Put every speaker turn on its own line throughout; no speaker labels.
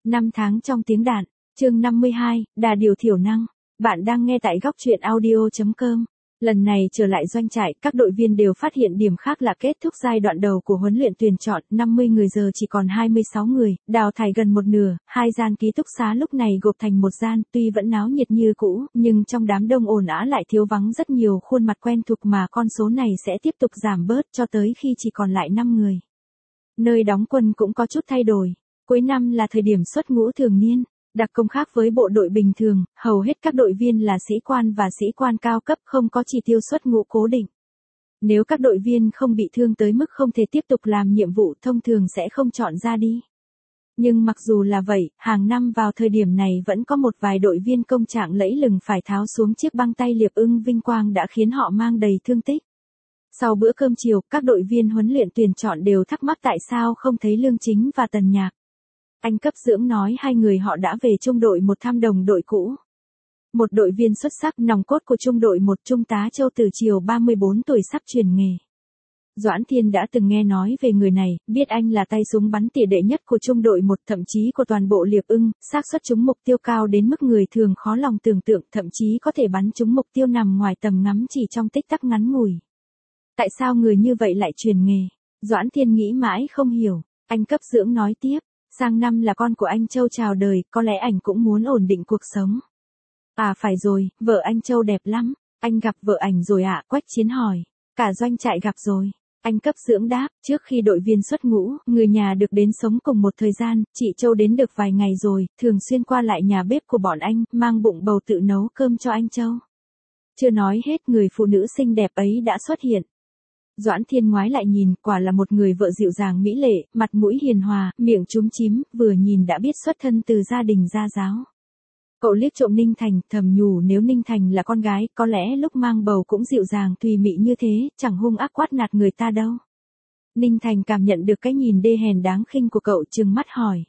Năm tháng trong tiếng đạn, chương 52, đà điều thiểu năng. Bạn đang nghe tại góc truyện audio.com. Lần này trở lại doanh trại, các đội viên đều phát hiện điểm khác là kết thúc giai đoạn đầu của huấn luyện tuyển chọn, 50 người giờ chỉ còn 26 người, đào thải gần một nửa, hai gian ký túc xá lúc này gộp thành một gian, tuy vẫn náo nhiệt như cũ, nhưng trong đám đông ồn ào lại thiếu vắng rất nhiều khuôn mặt quen thuộc mà con số này sẽ tiếp tục giảm bớt cho tới khi chỉ còn lại 5 người. Nơi đóng quân cũng có chút thay đổi. Cuối năm là thời điểm xuất ngũ thường niên, đặc công khác với bộ đội bình thường, hầu hết các đội viên là sĩ quan và sĩ quan cao cấp không có chỉ tiêu xuất ngũ cố định. Nếu các đội viên không bị thương tới mức không thể tiếp tục làm nhiệm vụ thông thường sẽ không chọn ra đi. Nhưng mặc dù là vậy, hàng năm vào thời điểm này vẫn có một vài đội viên công trạng lẫy lừng phải tháo xuống chiếc băng tay liệp ưng vinh quang đã khiến họ mang đầy thương tích. Sau bữa cơm chiều, các đội viên huấn luyện tuyển chọn đều thắc mắc tại sao không thấy Lương Chính và Tần Nhạc. Anh cấp dưỡng nói hai người họ đã về trung đội một thăm đồng đội cũ. Một đội viên xuất sắc nòng cốt của trung đội một Trung tá Châu Tử Triều 34 tuổi sắp chuyển nghề. Doãn Thiên đã từng nghe nói về người này, biết anh là tay súng bắn tỉa đệ nhất của trung đội một thậm chí của toàn bộ liệp ưng, xác suất trúng mục tiêu cao đến mức người thường khó lòng tưởng tượng, thậm chí có thể bắn trúng mục tiêu nằm ngoài tầm ngắm chỉ trong tích tắc ngắn ngủi. Tại sao người như vậy lại chuyển nghề? Doãn Thiên nghĩ mãi không hiểu. Anh cấp dưỡng nói tiếp, sang năm là con của anh Châu chào đời, có lẽ anh cũng muốn ổn định cuộc sống. À phải rồi, vợ anh Châu đẹp lắm. Anh gặp vợ ảnh rồi ạ? Quách Chiến hỏi. Cả doanh trại gặp rồi. Anh cấp dưỡng đáp, trước khi đội viên xuất ngũ, người nhà được đến sống cùng một thời gian, chị Châu đến được vài ngày rồi, thường xuyên qua lại nhà bếp của bọn anh, mang bụng bầu tự nấu cơm cho anh Châu. Chưa nói hết, người phụ nữ xinh đẹp ấy đã xuất hiện. Doãn Thiên ngoái lại nhìn, quả là một người vợ dịu dàng mỹ lệ, mặt mũi hiền hòa, miệng chúm chím, vừa nhìn đã biết xuất thân từ gia đình gia giáo. Cậu liếc trộm Ninh Thành, thầm nhủ nếu Ninh Thành là con gái, có lẽ lúc mang bầu cũng dịu dàng tùy mị như thế, chẳng hung ác quát nạt người ta đâu. Ninh Thành cảm nhận được cái nhìn đê hèn đáng khinh của cậu, trừng mắt hỏi.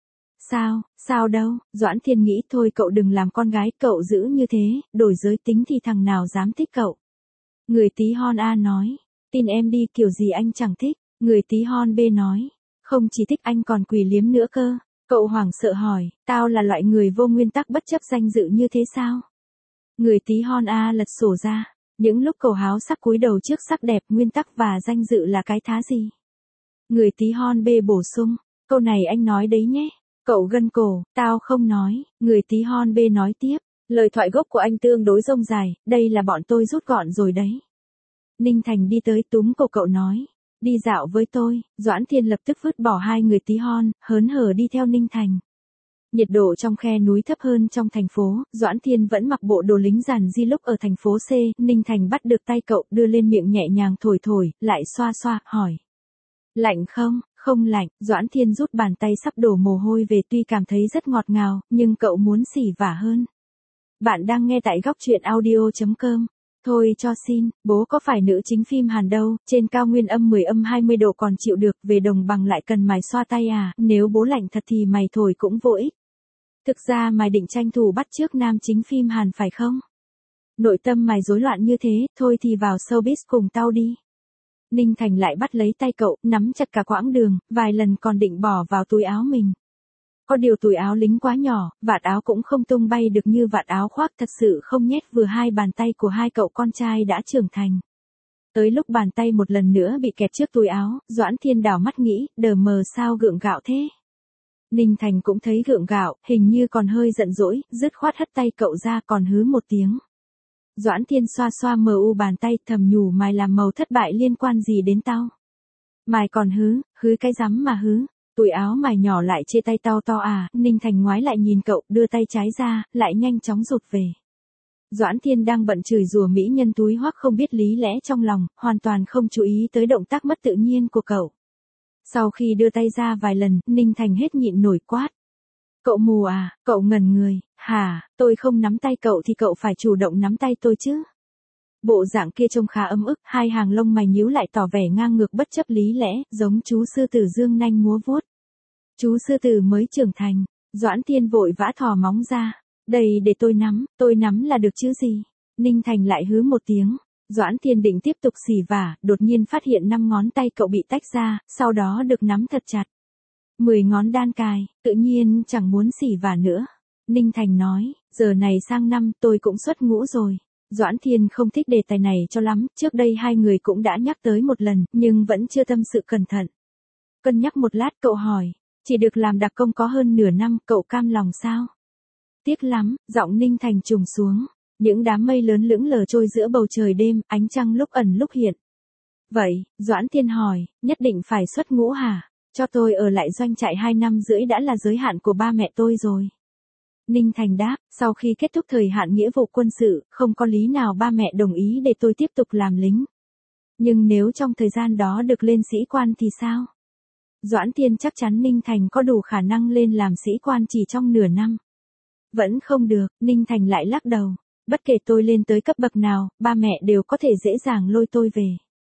Sao đâu? Doãn Thiên nghĩ thôi cậu đừng làm con gái, cậu giữ như thế, đổi giới tính thì thằng nào dám thích cậu. Người tí hon A nói. Tin em đi, kiểu gì anh chẳng thích. Người tí hon B nói. Không chỉ thích anh còn quỳ liếm nữa cơ. Cậu hoảng sợ hỏi, tao là loại người vô nguyên tắc bất chấp danh dự như thế sao? Người tí hon A lật sổ ra. Những lúc cậu háo sắc cúi đầu trước sắc đẹp, nguyên tắc và danh dự là cái thá gì? Người tí hon B bổ sung, câu này anh nói đấy nhé. Cậu gân cổ, tao không nói. Người tí hon B nói tiếp, lời thoại gốc của anh tương đối rông dài, đây là bọn tôi rút gọn rồi đấy. Ninh Thành đi tới túm cổ cậu nói, đi dạo với tôi. Doãn Thiên lập tức vứt bỏ hai người tí hon, hớn hở đi theo Ninh Thành. Nhiệt độ trong khe núi thấp hơn trong thành phố, Doãn Thiên vẫn mặc bộ đồ lính giản di lúc ở thành phố C, Ninh Thành bắt được tay cậu đưa lên miệng nhẹ nhàng thổi thổi, lại xoa xoa, hỏi. Lạnh không? Không lạnh. Doãn Thiên rút bàn tay sắp đổ mồ hôi về, tuy cảm thấy rất ngọt ngào, nhưng cậu muốn xỉ vả hơn. Bạn đang nghe tại góc truyện audio.com. Thôi cho xin, bố có phải nữ chính phim Hàn đâu, trên cao nguyên âm 10 âm 20 độ còn chịu được, về đồng bằng lại cần mày xoa tay à, nếu bố lạnh thật thì mày thổi cũng vô ích. Thực ra mày định tranh thủ bắt chước nam chính phim Hàn phải không? Nội tâm mày rối loạn như thế, thôi thì vào showbiz cùng tao đi. Ninh Thành lại bắt lấy tay cậu, nắm chặt cả quãng đường, vài lần còn định bỏ vào túi áo mình. Có điều túi áo lính quá nhỏ, vạt áo cũng không tung bay được như vạt áo khoác, thật sự không nhét vừa hai bàn tay của hai cậu con trai đã trưởng thành. Tới lúc bàn tay một lần nữa bị kẹt trước túi áo, Doãn Thiên đảo mắt nghĩ, đờ mờ sao gượng gạo thế. Ninh Thành cũng thấy gượng gạo, hình như còn hơi giận dỗi, dứt khoát hất tay cậu ra còn hứ một tiếng. Doãn Thiên xoa xoa mờ u bàn tay, thầm nhủ mày làm màu thất bại liên quan gì đến tao. Mày còn hứ cái rắm mà hứ. Túi áo mày nhỏ lại chê tay tao to à? Ninh Thành ngoái lại nhìn cậu, đưa tay trái ra, lại nhanh chóng rụt về. Doãn Thiên đang bận chửi rủa mỹ nhân túi hoắc không biết lý lẽ trong lòng, hoàn toàn không chú ý tới động tác mất tự nhiên của cậu. Sau khi đưa tay ra vài lần, Ninh Thành hết nhịn nổi quát. Cậu mù à? Cậu ngẩn người. Hả? Tôi không nắm tay cậu thì cậu phải chủ động nắm tay tôi chứ. Bộ dạng kia trông khá ấm ức, hai hàng lông mày nhíu lại tỏ vẻ ngang ngược bất chấp lý lẽ, giống chú sư tử dương nanh múa vuốt. Chú sư tử mới trưởng thành. Doãn Thiên vội vã thò móng ra. Đây để tôi nắm là được chứ gì. Ninh Thành lại hứ một tiếng. Doãn Thiên định tiếp tục xỉ vả, đột nhiên phát hiện 5 ngón tay cậu bị tách ra, sau đó được nắm thật chặt. 10 ngón đan cài, tự nhiên chẳng muốn xỉ vả nữa. Ninh Thành nói, giờ này sang năm tôi cũng xuất ngũ rồi. Doãn Thiên không thích đề tài này cho lắm, trước đây hai người cũng đã nhắc tới một lần, nhưng vẫn chưa tâm sự cẩn thận. Cân nhắc một lát cậu hỏi, chỉ được làm đặc công có hơn nửa năm, cậu cam lòng sao? Tiếc lắm, giọng Ninh Thành trùng xuống. Những đám mây lớn lững lờ trôi giữa bầu trời đêm, ánh trăng lúc ẩn lúc hiện. Vậy, Doãn Thiên hỏi, nhất định phải xuất ngũ hả? Cho tôi ở lại doanh trại 2 năm rưỡi đã là giới hạn của ba mẹ tôi rồi. Ninh Thành đáp, sau khi kết thúc thời hạn nghĩa vụ quân sự, không có lý nào ba mẹ đồng ý để tôi tiếp tục làm lính. Nhưng nếu trong thời gian đó được lên sĩ quan thì sao? Doãn Thiên chắc chắn Ninh Thành có đủ khả năng lên làm sĩ quan chỉ trong nửa năm. Vẫn không được, Ninh Thành lại lắc đầu. Bất kể tôi lên tới cấp bậc nào, ba mẹ đều có thể dễ dàng lôi tôi về.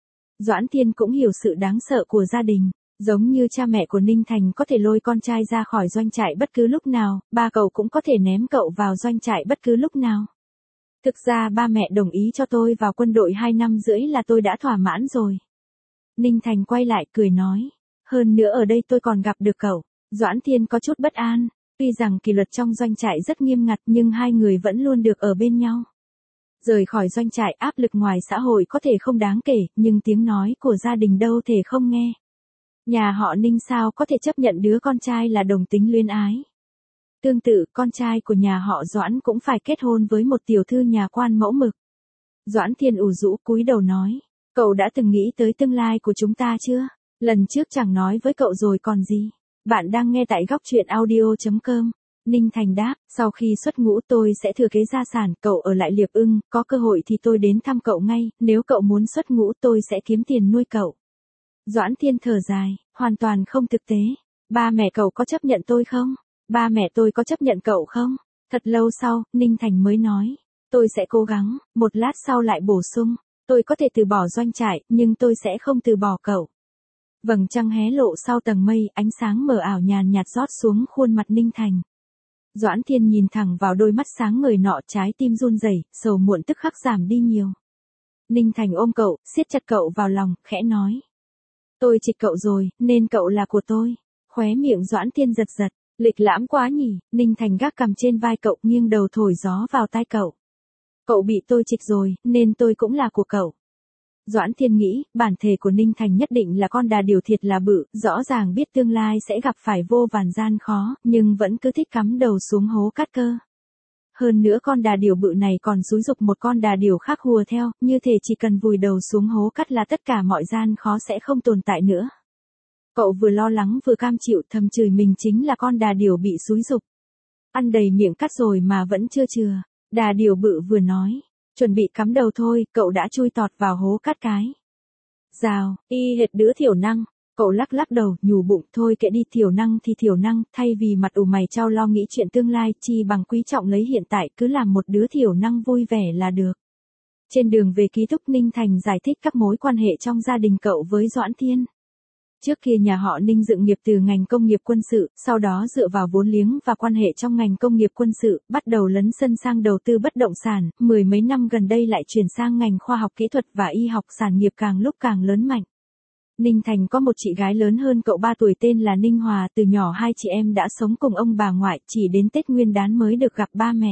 Doãn Thiên cũng hiểu sự đáng sợ của gia đình. Giống như cha mẹ của Ninh Thành có thể lôi con trai ra khỏi doanh trại bất cứ lúc nào, ba cậu cũng có thể ném cậu vào doanh trại bất cứ lúc nào. Thực ra ba mẹ đồng ý cho tôi vào quân đội 2 năm rưỡi là tôi đã thỏa mãn rồi. Ninh Thành quay lại cười nói. Hơn nữa ở đây tôi còn gặp được cậu. Doãn Thiên có chút bất an. Tuy rằng kỷ luật trong doanh trại rất nghiêm ngặt nhưng hai người vẫn luôn được ở bên nhau. Rời khỏi doanh trại áp lực ngoài xã hội có thể không đáng kể, nhưng tiếng nói của gia đình đâu thể không nghe. Nhà họ Ninh sao có thể chấp nhận đứa con trai là đồng tính luyến ái. Tương tự, con trai của nhà họ Doãn cũng phải kết hôn với một tiểu thư nhà quan mẫu mực. Doãn Thiên ủ rũ cúi đầu nói, cậu đã từng nghĩ tới tương lai của chúng ta chưa? Lần trước chẳng nói với cậu rồi còn gì. Bạn đang nghe tại góc truyện audio.com. Ninh Thành đáp, sau khi xuất ngũ tôi sẽ thừa kế gia sản, cậu ở lại Liệp Ưng, có cơ hội thì tôi đến thăm cậu ngay, nếu cậu muốn xuất ngũ tôi sẽ kiếm tiền nuôi cậu. Doãn Thiên thở dài, hoàn toàn không thực tế. Ba mẹ cậu có chấp nhận tôi không? Ba mẹ tôi có chấp nhận cậu không? Thật lâu sau, Ninh Thành mới nói, tôi sẽ cố gắng, một lát sau lại bổ sung, tôi có thể từ bỏ doanh trại, nhưng tôi sẽ không từ bỏ cậu. Vầng trăng hé lộ sau tầng mây, ánh sáng mờ ảo nhàn nhạt rót xuống khuôn mặt Ninh Thành. Doãn Thiên nhìn thẳng vào đôi mắt sáng ngời nọ, trái tim run rẩy, sầu muộn tức khắc giảm đi nhiều. Ninh Thành ôm cậu, siết chặt cậu vào lòng, khẽ nói. Tôi trịch cậu rồi, nên cậu là của tôi. Khóe miệng Doãn Thiên giật giật, lịch lãm quá nhỉ. Ninh Thành gác cằm trên vai cậu, nghiêng đầu thổi gió vào tai cậu. Cậu bị tôi trịch rồi, nên tôi cũng là của cậu. Doãn Thiên nghĩ, bản thể của Ninh Thành nhất định là con đà điểu thiệt là bự, rõ ràng biết tương lai sẽ gặp phải vô vàn gian khó, nhưng vẫn cứ thích cắm đầu xuống hố cát cơ. Hơn nữa con đà điểu bự này còn xúi giục một con đà điểu khác hùa theo, như thể chỉ cần vùi đầu xuống hố cát là tất cả mọi gian khó sẽ không tồn tại nữa. Cậu vừa lo lắng vừa cam chịu, thầm chửi mình chính là con đà điểu bị xúi giục. Ăn đầy miệng cát rồi mà vẫn chưa chừa. Đà điểu bự vừa nói, chuẩn bị cắm đầu thôi, cậu đã chui tọt vào hố cát cái. Rào, y hệt đứa thiểu năng. Cậu lắc lắc đầu, nhủ bụng, thôi kệ đi, thiểu năng thì thiểu năng, thay vì mặt ủ mày chau lo nghĩ chuyện tương lai, chi bằng quý trọng lấy hiện tại, cứ làm một đứa thiểu năng vui vẻ là được. Trên đường về ký túc, Ninh Thành giải thích các mối quan hệ trong gia đình cậu với Doãn Thiên. Trước kia nhà họ Ninh dựng nghiệp từ ngành công nghiệp quân sự, sau đó dựa vào vốn liếng và quan hệ trong ngành công nghiệp quân sự, bắt đầu lấn sân sang đầu tư bất động sản, mười mấy năm gần đây lại chuyển sang ngành khoa học kỹ thuật và y học, sản nghiệp càng lúc càng lớn mạnh. Ninh Thành có một chị gái lớn hơn cậu 3 tuổi tên là Ninh Hòa, từ nhỏ hai chị em đã sống cùng ông bà ngoại, chỉ đến Tết Nguyên đán mới được gặp ba mẹ.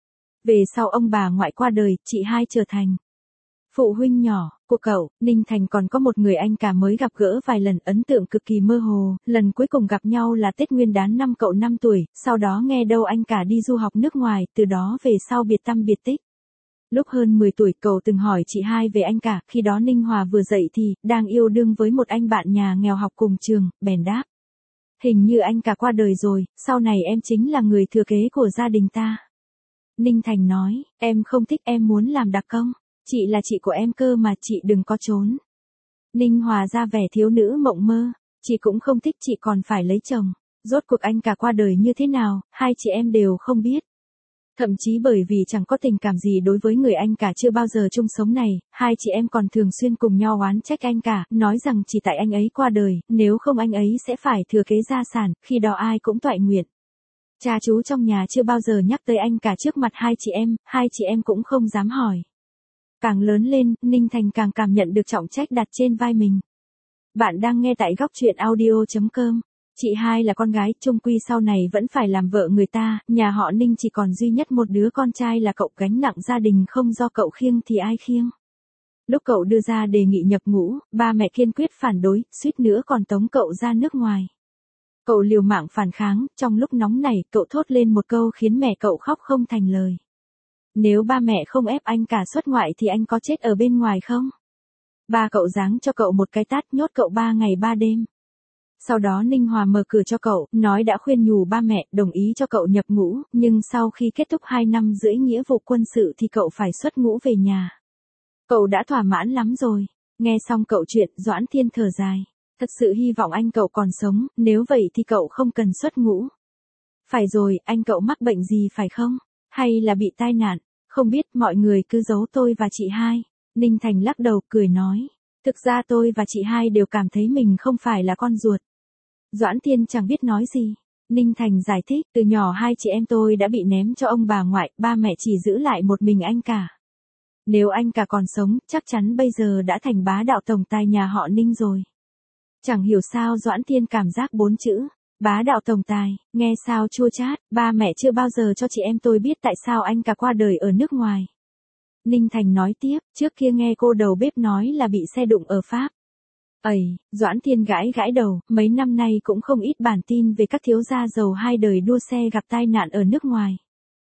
Về sau ông bà ngoại qua đời, chị hai trở thành phụ huynh nhỏ của cậu. Ninh Thành còn có một người anh cả mới gặp gỡ vài lần, ấn tượng cực kỳ mơ hồ, lần cuối cùng gặp nhau là Tết Nguyên đán năm cậu 5 tuổi, sau đó nghe đâu anh cả đi du học nước ngoài, từ đó về sau biệt tăm biệt tích. Lúc hơn 10 tuổi cậu từng hỏi chị hai về anh cả, khi đó Ninh Hòa vừa dậy thì, đang yêu đương với một anh bạn nhà nghèo học cùng trường, bèn đáp. Hình như anh cả qua đời rồi, sau này em chính là người thừa kế của gia đình ta. Ninh Thành nói, em không thích, em muốn làm đặc công. Chị là chị của em cơ mà, chị đừng có trốn. Ninh Hòa ra vẻ thiếu nữ mộng mơ, chị cũng không thích, chị còn phải lấy chồng. Rốt cuộc anh cả qua đời như thế nào, hai chị em đều không biết. Thậm chí bởi vì chẳng có tình cảm gì đối với người anh cả chưa bao giờ chung sống này, hai chị em còn thường xuyên cùng nhau oán trách anh cả, nói rằng chỉ tại anh ấy qua đời, nếu không anh ấy sẽ phải thừa kế gia sản, khi đó ai cũng toại nguyện. Cha chú trong nhà chưa bao giờ nhắc tới anh cả trước mặt hai chị em cũng không dám hỏi. Càng lớn lên, Ninh Thành càng cảm nhận được trọng trách đặt trên vai mình. Bạn đang nghe tại góc truyện audio.com. Chị hai là con gái, chung quy sau này vẫn phải làm vợ người ta, nhà họ Ninh chỉ còn duy nhất một đứa con trai là cậu, gánh nặng gia đình không do cậu khiêng thì ai khiêng. Lúc cậu đưa ra đề nghị nhập ngũ, ba mẹ kiên quyết phản đối, suýt nữa còn tống cậu ra nước ngoài. Cậu liều mạng phản kháng, trong lúc nóng này, cậu thốt lên một câu khiến mẹ cậu khóc không thành lời. Nếu ba mẹ không ép anh cả xuất ngoại thì anh có chết ở bên ngoài không? Ba cậu giáng cho cậu một cái tát, nhốt cậu 3 ngày 3 đêm. Sau đó Ninh Hòa mở cửa cho cậu, nói đã khuyên nhủ ba mẹ, đồng ý cho cậu nhập ngũ, nhưng sau khi kết thúc 2 năm rưỡi nghĩa vụ quân sự thì cậu phải xuất ngũ về nhà. Cậu đã thỏa mãn lắm rồi. Nghe xong cậu chuyện, Doãn Thiên thở dài. Thật sự hy vọng anh cậu còn sống, nếu vậy thì cậu không cần xuất ngũ. Phải rồi, anh cậu mắc bệnh gì phải không? Hay là bị tai nạn? Không biết, mọi người cứ giấu tôi và chị hai. Ninh Thành lắc đầu, cười nói. Thực ra tôi và chị hai đều cảm thấy mình không phải là con ruột. Doãn Thiên chẳng biết nói gì. Ninh Thành giải thích, từ nhỏ hai chị em tôi đã bị ném cho ông bà ngoại, ba mẹ chỉ giữ lại một mình anh cả. Nếu anh cả còn sống, chắc chắn bây giờ đã thành bá đạo tổng tài nhà họ Ninh rồi. Chẳng hiểu sao Doãn Thiên cảm giác 4 chữ, bá đạo tổng tài, nghe sao chua chát, ba mẹ chưa bao giờ cho chị em tôi biết tại sao anh cả qua đời ở nước ngoài. Ninh Thành nói tiếp, trước kia nghe cô đầu bếp nói là bị xe đụng ở Pháp. Ây, Doãn Thiên gãi gãi đầu, mấy năm nay cũng không ít bản tin về các thiếu gia giàu hai đời đua xe gặp tai nạn ở nước ngoài.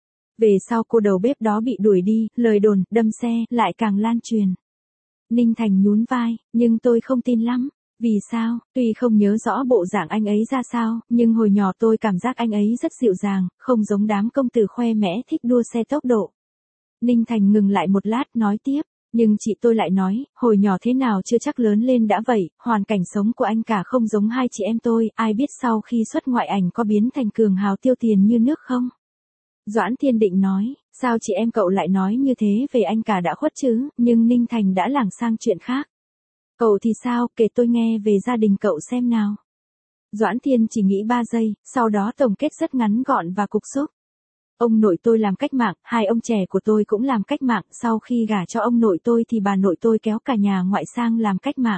Về sau cô đầu bếp đó bị đuổi đi, lời đồn, đâm xe, lại càng lan truyền. Ninh Thành nhún vai, nhưng tôi không tin lắm. Vì sao, tuy không nhớ rõ bộ dạng anh ấy ra sao, nhưng hồi nhỏ tôi cảm giác anh ấy rất dịu dàng, không giống đám công tử khoe mẽ thích đua xe tốc độ. Ninh Thành ngừng lại một lát, nói tiếp. Nhưng chị tôi lại nói, hồi nhỏ thế nào chưa chắc lớn lên đã vậy, hoàn cảnh sống của anh cả không giống hai chị em tôi, ai biết sau khi xuất ngoại ảnh có biến thành cường hào tiêu tiền như nước không? Doãn Thiên định nói, sao chị em cậu lại nói như thế về anh cả đã khuất chứ, nhưng Ninh Thành đã lảng sang chuyện khác. Cậu thì sao, kể tôi nghe về gia đình cậu xem nào. Doãn Thiên chỉ nghĩ 3 giây, sau đó tổng kết rất ngắn gọn và cục xúc. Ông nội tôi làm cách mạng, hai ông trẻ của tôi cũng làm cách mạng, sau khi gả cho ông nội tôi thì bà nội tôi kéo cả nhà ngoại sang làm cách mạng.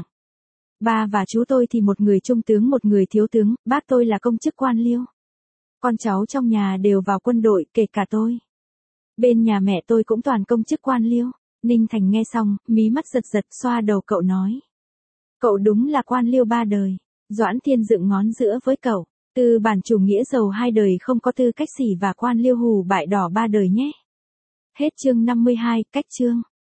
Ba và chú tôi thì một người trung tướng một người thiếu tướng, bác tôi là công chức quan liêu. Con cháu trong nhà đều vào quân đội, kể cả tôi. Bên nhà mẹ tôi cũng toàn công chức quan liêu. Ninh Thành nghe xong, mí mắt giật giật, xoa đầu cậu nói. Cậu đúng là quan liêu 3 đời. Doãn Thiên dựng ngón giữa với cậu. Tư bản chủ nghĩa giàu 2 đời không có tư cách xỉ và quan liêu hù bại đỏ 3 đời nhé. Hết chương 52, cách chương.